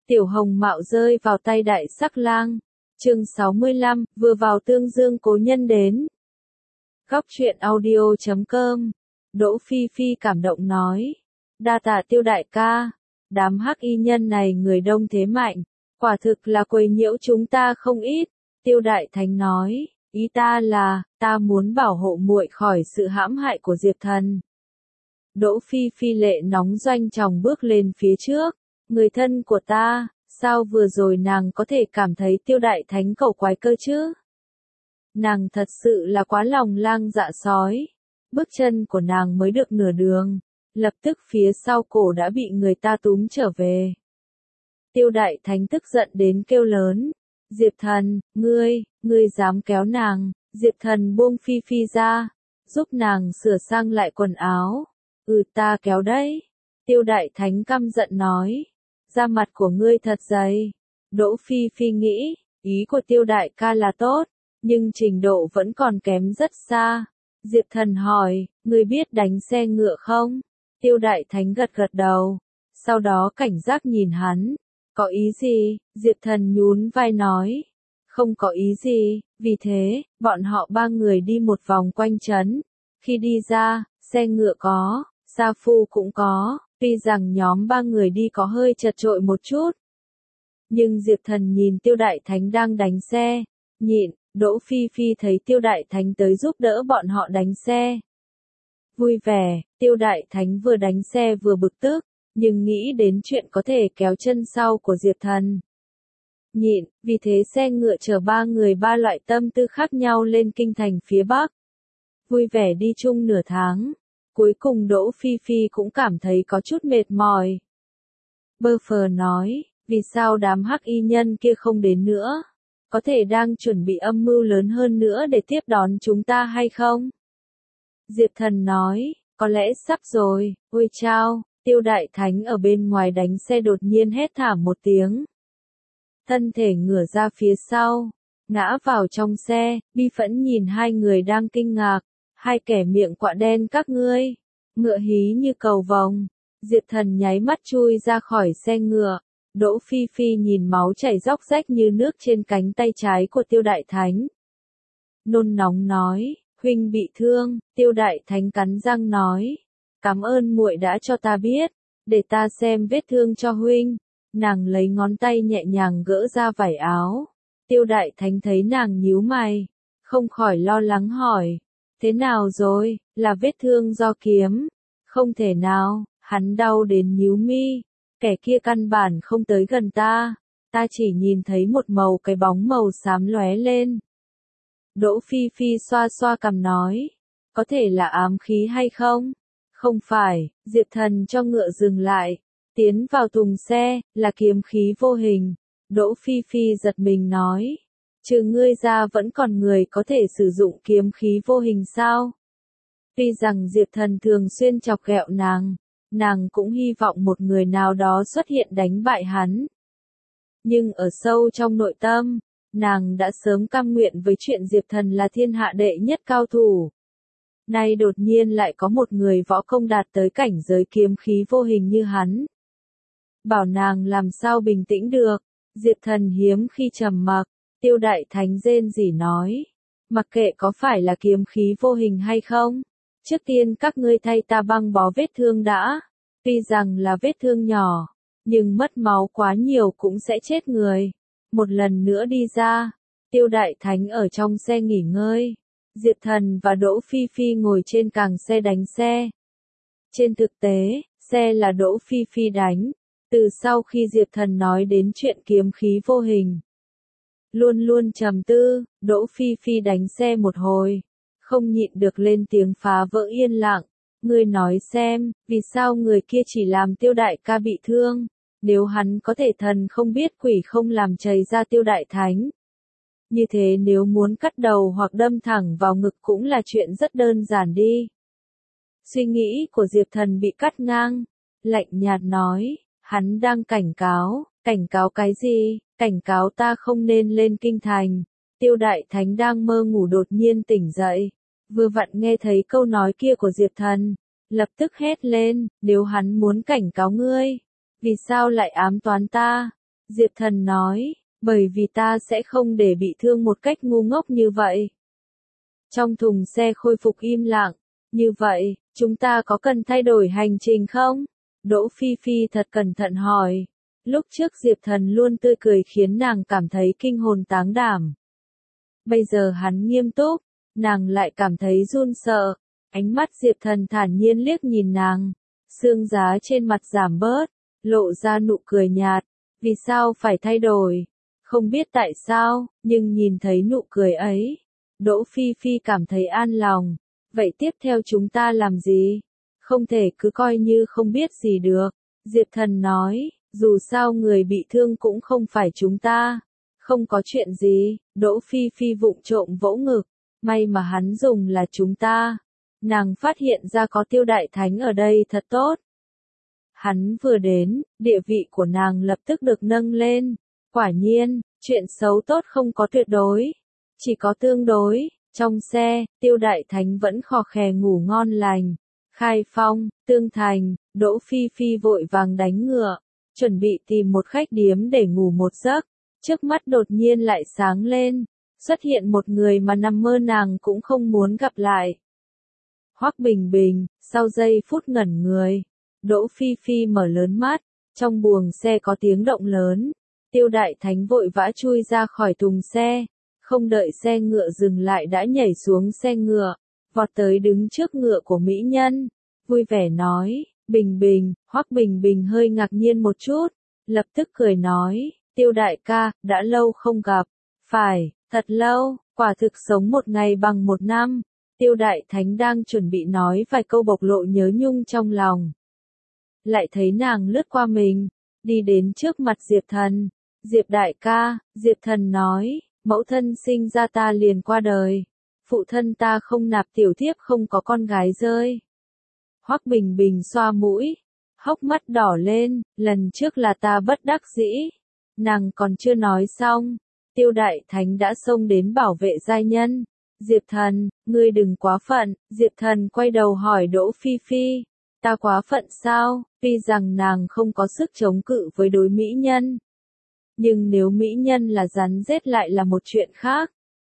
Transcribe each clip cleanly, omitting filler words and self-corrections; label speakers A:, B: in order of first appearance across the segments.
A: Tiểu Hồng Mạo rơi vào tay Đại Sắc Lang. Chương 65, vừa vào tương dương cố nhân đến. Góc truyện audio.com. Đỗ Phi Phi cảm động nói. Đa tạ Tiêu đại ca. Đám hắc y nhân này người đông thế mạnh. Quả thực là quấy nhiễu chúng ta không ít. Tiêu Đại Thánh nói. Ý ta là, ta muốn bảo hộ muội khỏi sự hãm hại của Diệp Thần. Đỗ Phi Phi lệ nóng doanh tròng bước lên phía trước. Người thân của ta, sao vừa rồi nàng có thể cảm thấy Tiêu Đại Thánh cẩu quái cơ chứ? Nàng thật sự là quá lòng lang dạ sói. Bước chân của nàng mới được nửa đường, lập tức phía sau cổ đã bị người ta túm trở về. Tiêu Đại Thánh tức giận đến kêu lớn. Diệp Thần, ngươi dám kéo nàng. Diệp Thần buông Phi Phi ra, giúp nàng sửa sang lại quần áo. Ta kéo đấy. Tiêu Đại Thánh căm giận nói. Da mặt của ngươi thật dày. Đỗ Phi Phi nghĩ, ý của Tiêu đại ca là tốt, nhưng trình độ vẫn còn kém rất xa. Diệp Thần hỏi, ngươi biết đánh xe ngựa không? Tiêu Đại Thánh gật gật đầu, sau đó cảnh giác nhìn hắn. Có ý gì? Diệp Thần nhún vai nói. Không có ý gì, vì thế, bọn họ ba người đi một vòng quanh trấn. Khi đi ra, xe ngựa có, sa phu cũng có. Tuy rằng nhóm ba người đi có hơi chật chội một chút, nhưng Diệp Thần nhìn Tiêu Đại Thánh đang đánh xe, nhịn. Đỗ Phi Phi thấy Tiêu Đại Thánh tới giúp đỡ bọn họ đánh xe. Vui vẻ, Tiêu Đại Thánh vừa đánh xe vừa bực tức, nhưng nghĩ đến chuyện có thể kéo chân sau của Diệp Thần. Nhịn, vì thế xe ngựa chở ba người ba loại tâm tư khác nhau lên kinh thành phía Bắc. Vui vẻ đi chung nửa tháng. Cuối cùng Đỗ Phi Phi cũng cảm thấy có chút mệt mỏi. Bơ phờ nói, vì sao đám hắc y nhân kia không đến nữa? Có thể đang chuẩn bị âm mưu lớn hơn nữa để tiếp đón chúng ta hay không? Diệp Thần nói, có lẽ sắp rồi. Ôi chao, Tiêu Đại Thánh ở bên ngoài đánh xe đột nhiên hét thảm một tiếng. Thân thể ngửa ra phía sau, ngã vào trong xe, bi phẫn nhìn hai người đang kinh ngạc. Hai kẻ miệng quạ đen các ngươi, ngựa hí như cầu vồng. Diệp Thần nháy mắt chui ra khỏi xe ngựa. Đỗ Phi Phi nhìn máu chảy róc rách như nước trên cánh tay trái của Tiêu Đại Thánh. Nôn nóng nói, huynh bị thương. Tiêu Đại Thánh cắn răng nói, cảm ơn muội đã cho ta biết, để ta xem vết thương cho huynh. Nàng lấy ngón tay nhẹ nhàng gỡ ra vải áo. Tiêu Đại Thánh thấy nàng nhíu mày, không khỏi lo lắng hỏi. Thế nào rồi, là vết thương do kiếm? Không thể nào, hắn đau đến nhíu mi. Kẻ kia căn bản không tới gần ta. Ta chỉ nhìn thấy một cái bóng màu xám lóe lên. Đỗ Phi Phi xoa xoa cằm nói. Có thể là ám khí hay không? Không phải. Diệp Thần cho ngựa dừng lại. Tiến vào thùng xe, là kiếm khí vô hình. Đỗ Phi Phi giật mình nói. Trừ ngươi ra vẫn còn người có thể sử dụng kiếm khí vô hình sao? Tuy rằng Diệp Thần thường xuyên chọc ghẹo nàng cũng hy vọng một người nào đó xuất hiện đánh bại hắn. Nhưng ở sâu trong nội tâm, nàng đã sớm cam nguyện với chuyện Diệp Thần là thiên hạ đệ nhất cao thủ. Nay đột nhiên lại có một người võ công đạt tới cảnh giới kiếm khí vô hình như hắn. Bảo nàng làm sao bình tĩnh được, Diệp Thần hiếm khi trầm mặc. Tiêu Đại Thánh rên rỉ nói, mặc kệ có phải là kiếm khí vô hình hay không, trước tiên các ngươi thay ta băng bó vết thương đã. Tuy rằng là vết thương nhỏ, nhưng mất máu quá nhiều cũng sẽ chết người. Một lần nữa đi ra, Tiêu Đại Thánh ở trong xe nghỉ ngơi. Diệp Thần và Đỗ Phi Phi ngồi trên càng xe đánh xe. Trên thực tế, xe là Đỗ Phi Phi đánh. Từ sau khi Diệp Thần nói đến chuyện kiếm khí vô hình, luôn luôn trầm tư. Đỗ Phi Phi đánh xe một hồi, không nhịn được lên tiếng phá vỡ yên lặng. Ngươi nói xem, vì sao người kia chỉ làm Tiêu đại ca bị thương? Nếu hắn có thể thần không biết quỷ không làm chảy ra Tiêu Đại Thánh. Như thế nếu muốn cắt đầu hoặc đâm thẳng vào ngực cũng là chuyện rất đơn giản đi. Suy nghĩ của Diệp Thần bị cắt ngang, lạnh nhạt nói, hắn đang cảnh cáo cái gì? Cảnh cáo ta không nên lên kinh thành. Tiêu Đại Thánh đang mơ ngủ đột nhiên tỉnh dậy, vừa vặn nghe thấy câu nói kia của Diệp Thần, lập tức hét lên, nếu hắn muốn cảnh cáo ngươi, vì sao lại ám toán ta? Diệp Thần nói, bởi vì ta sẽ không để bị thương một cách ngu ngốc như vậy. Trong thùng xe khôi phục im lặng, như vậy, chúng ta có cần thay đổi hành trình không? Đỗ Phi Phi thật cẩn thận hỏi. Lúc trước Diệp Thần luôn tươi cười khiến nàng cảm thấy kinh hồn táng đảm. Bây giờ hắn nghiêm túc, nàng lại cảm thấy run sợ. Ánh mắt Diệp Thần thản nhiên liếc nhìn nàng, xương giá trên mặt giảm bớt, lộ ra nụ cười nhạt. Vì sao phải thay đổi? Không biết tại sao, nhưng nhìn thấy nụ cười ấy, Đỗ Phi Phi cảm thấy an lòng. Vậy tiếp theo chúng ta làm gì? Không thể cứ coi như không biết gì được. Diệp Thần nói, dù sao người bị thương cũng không phải chúng ta. Không có chuyện gì. Đỗ Phi Phi vụng trộm vỗ ngực. May mà hắn dùng là chúng ta. Nàng phát hiện ra có Tiêu Đại Thánh ở đây thật tốt. Hắn vừa đến, địa vị của nàng lập tức được nâng lên. Quả nhiên, chuyện xấu tốt không có tuyệt đối, chỉ có tương đối. Trong xe, Tiêu Đại Thánh vẫn khò khè ngủ ngon lành. Khai Phong, Tương Thành, Đỗ Phi Phi vội vàng đánh ngựa, chuẩn bị tìm một khách điếm để ngủ một giấc. Trước mắt đột nhiên lại sáng lên, xuất hiện một người mà nằm mơ nàng cũng không muốn gặp lại. Hoắc Bình Bình, sau giây phút ngẩn người, Đỗ Phi Phi mở lớn mắt, trong buồng xe có tiếng động lớn. Tiêu Đại Thánh vội vã chui ra khỏi thùng xe, không đợi xe ngựa dừng lại đã nhảy xuống xe ngựa, vọt tới đứng trước ngựa của mỹ nhân, vui vẻ nói, Bình Bình. Hoắc Bình Bình hơi ngạc nhiên một chút, lập tức cười nói, Tiêu đại ca, đã lâu không gặp. Phải, thật lâu, quả thực sống một ngày bằng một năm. Tiêu Đại Thánh đang chuẩn bị nói vài câu bộc lộ nhớ nhung trong lòng. Lại thấy nàng lướt qua mình, đi đến trước mặt Diệp Thần. Diệp đại ca. Diệp Thần nói, mẫu thân sinh ra ta liền qua đời. Phụ thân ta không nạp tiểu thiếp không có con gái rơi. Hoắc Bình Bình xoa mũi, hốc mắt đỏ lên, lần trước là ta bất đắc dĩ. Nàng còn chưa nói xong, Tiêu Đại Thánh đã xông đến bảo vệ giai nhân. Diệp Thần, ngươi đừng quá phận. Diệp Thần quay đầu hỏi Đỗ Phi Phi, ta quá phận sao? Tuy rằng nàng không có sức chống cự với đối mỹ nhân, nhưng nếu mỹ nhân là rắn rết lại là một chuyện khác.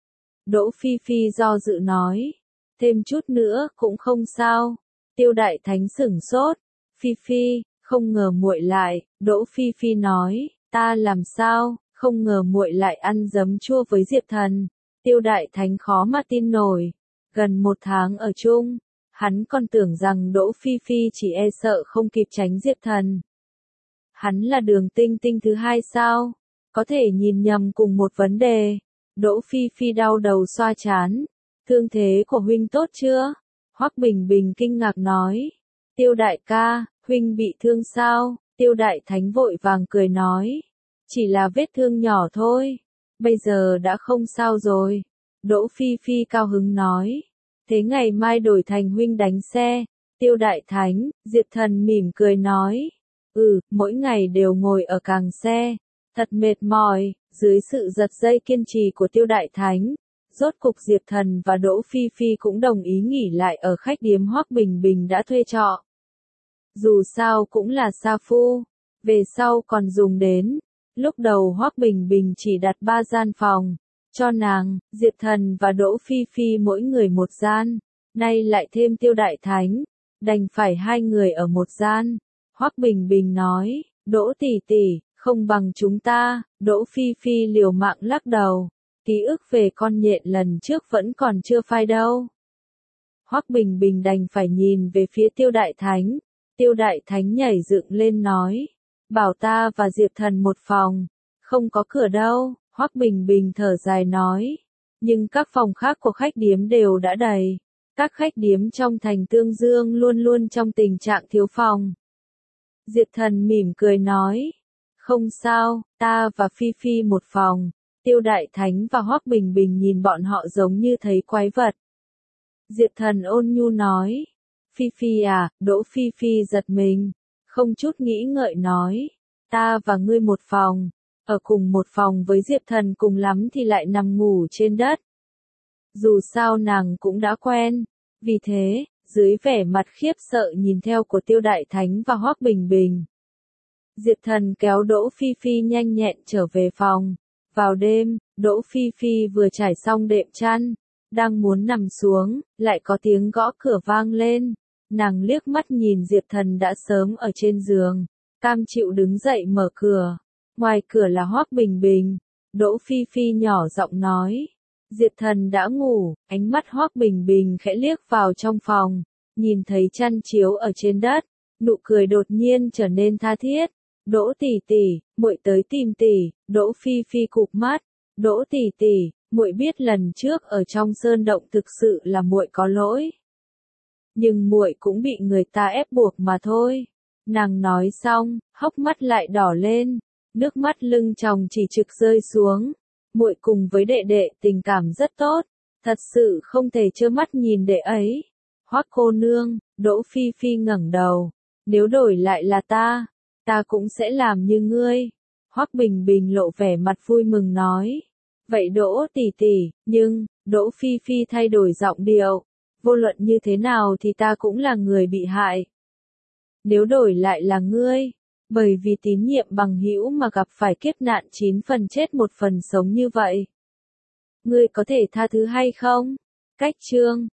A: Đỗ Phi Phi do dự nói, thêm chút nữa cũng không sao. Tiêu Đại Thánh sửng sốt, Phi Phi, không ngờ muội lại. Đỗ Phi Phi nói, ta làm sao, không ngờ muội lại ăn giấm chua với Diệp Thần. Tiêu Đại Thánh khó mà tin nổi, gần một tháng ở chung, hắn còn tưởng rằng Đỗ Phi Phi chỉ e sợ không kịp tránh Diệp Thần. Hắn là Đường Tinh Tinh thứ hai sao? Có thể nhìn nhầm cùng một vấn đề. Đỗ Phi Phi đau đầu xoa trán. Thương thế của huynh tốt chưa? Hoắc Bình Bình kinh ngạc nói. Tiêu đại ca, huynh bị thương sao? Tiêu Đại Thánh vội vàng cười nói. Chỉ là vết thương nhỏ thôi. Bây giờ đã không sao rồi. Đỗ Phi Phi cao hứng nói. Thế ngày mai đổi thành huynh đánh xe. Tiêu Đại Thánh. Diệp Thần mỉm cười nói. Mỗi ngày đều ngồi ở càng xe. Thật mệt mỏi. Dưới sự giật dây kiên trì của Tiêu Đại Thánh, rốt cục Diệp Thần và Đỗ Phi Phi cũng đồng ý nghỉ lại ở khách điếm Hoắc Bình Bình đã thuê trọ. Dù sao cũng là sa phu, về sau còn dùng đến. Lúc đầu Hoắc Bình Bình chỉ đặt 3 gian phòng, cho nàng, Diệp Thần và Đỗ Phi Phi mỗi người một gian. Nay lại thêm Tiêu Đại Thánh, đành phải 2 người ở một gian. Hoắc Bình Bình nói, Đỗ tỷ tỷ, không bằng chúng ta. Đỗ Phi Phi liều mạng lắc đầu, ký ức về con nhện lần trước vẫn còn chưa phai đâu. Hoắc Bình Bình đành phải nhìn về phía Tiêu Đại Thánh. Tiêu Đại Thánh nhảy dựng lên nói, bảo ta và Diệp Thần một phòng, không có cửa đâu. Hoắc Bình Bình thở dài nói, nhưng các phòng khác của khách điếm đều đã đầy. Các khách điếm trong thành Tương Dương luôn luôn trong tình trạng thiếu phòng. Diệp Thần mỉm cười nói, không sao, ta và Phi Phi một phòng. Tiêu Đại Thánh và Hoắc Bình Bình nhìn bọn họ giống như thấy quái vật. Diệp Thần ôn nhu nói, Phi Phi à. Đỗ Phi Phi giật mình, không chút nghĩ ngợi nói, ta và ngươi một phòng, ở cùng một phòng với Diệp Thần cùng lắm thì lại nằm ngủ trên đất. Dù sao nàng cũng đã quen, vì thế, dưới vẻ mặt khiếp sợ nhìn theo của Tiêu Đại Thánh và Hoắc Bình Bình, Diệp Thần kéo Đỗ Phi Phi nhanh nhẹn trở về phòng. Vào đêm, Đỗ Phi Phi vừa trải xong đệm chăn, đang muốn nằm xuống, lại có tiếng gõ cửa vang lên. Nàng liếc mắt nhìn Diệp Thần đã sớm ở trên giường, cam chịu đứng dậy mở cửa. Ngoài cửa là Hoắc Bình Bình. Đỗ Phi Phi nhỏ giọng nói. Diệp Thần đã ngủ, ánh mắt Hoắc Bình Bình khẽ liếc vào trong phòng, nhìn thấy chăn chiếu ở trên đất, nụ cười đột nhiên trở nên tha thiết. Đỗ tỷ tỷ, muội tới tìm tỷ. Đỗ Phi Phi cụp mắt. Đỗ tỷ tỷ, muội biết lần trước ở trong sơn động thực sự là muội có lỗi, nhưng muội cũng bị người ta ép buộc mà thôi. Nàng nói xong, hốc mắt lại đỏ lên, nước mắt lưng tròng chỉ trực rơi xuống. Muội cùng với đệ đệ tình cảm rất tốt, thật sự không thể trơ mắt nhìn đệ ấy. Hoắc cô nương. Đỗ Phi Phi ngẩng đầu. Nếu đổi lại là ta cũng sẽ làm như ngươi. Hoắc Bình Bình lộ vẻ mặt vui mừng nói. Vậy Đỗ tỷ tỷ, nhưng, Đỗ Phi Phi thay đổi giọng điệu. Vô luận như thế nào thì ta cũng là người bị hại. Nếu đổi lại là ngươi, bởi vì tín nhiệm bằng hữu mà gặp phải kiếp nạn 9 phần chết 1 phần sống như vậy, ngươi có thể tha thứ hay không? Cách chương